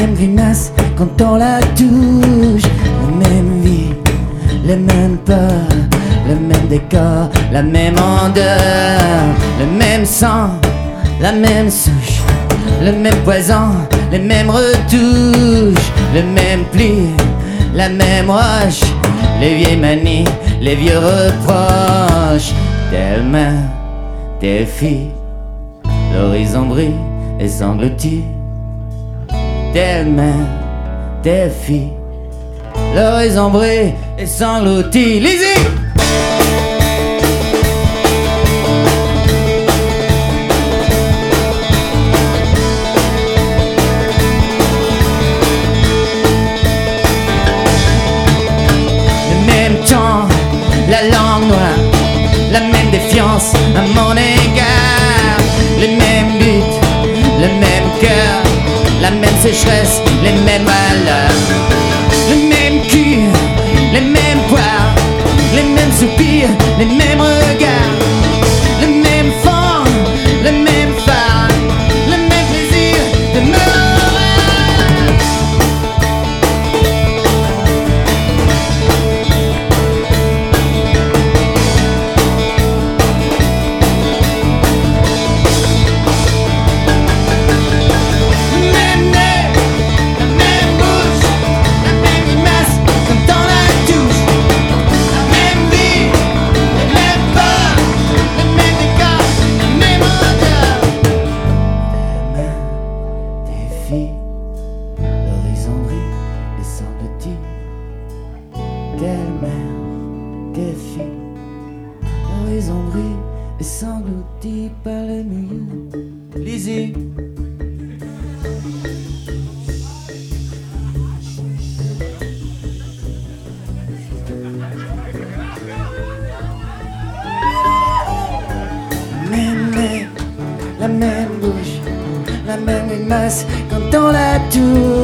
même grimace quand on la touche. La même vie, les mêmes peurs, le même décor, la même odeur, le même sang, la même souche, le même poison, les mêmes retouches, le même pli, la même roche, les vieilles manies, les vieux reproches. Telle mère, telle fille, l'horizon brille et s'engloutit. Telle mère, telle fille, l'horizon brille et s'engloutit. Lizzie! La langue noire, la même défiance à mon égard. Les mêmes buts, le même cœur, la même sécheresse, les mêmes valeurs. Le même cul, les mêmes poires, les mêmes soupirs, les mêmes regards. Le même fond, le même phare, le même plaisir de me l'horizon brille et s'engloutit. Telle mère, telle fille, l'horizon brille et s'engloutit par le milieu. Lizzie. Même nez, la même bouche, la même grimace quand on la touche.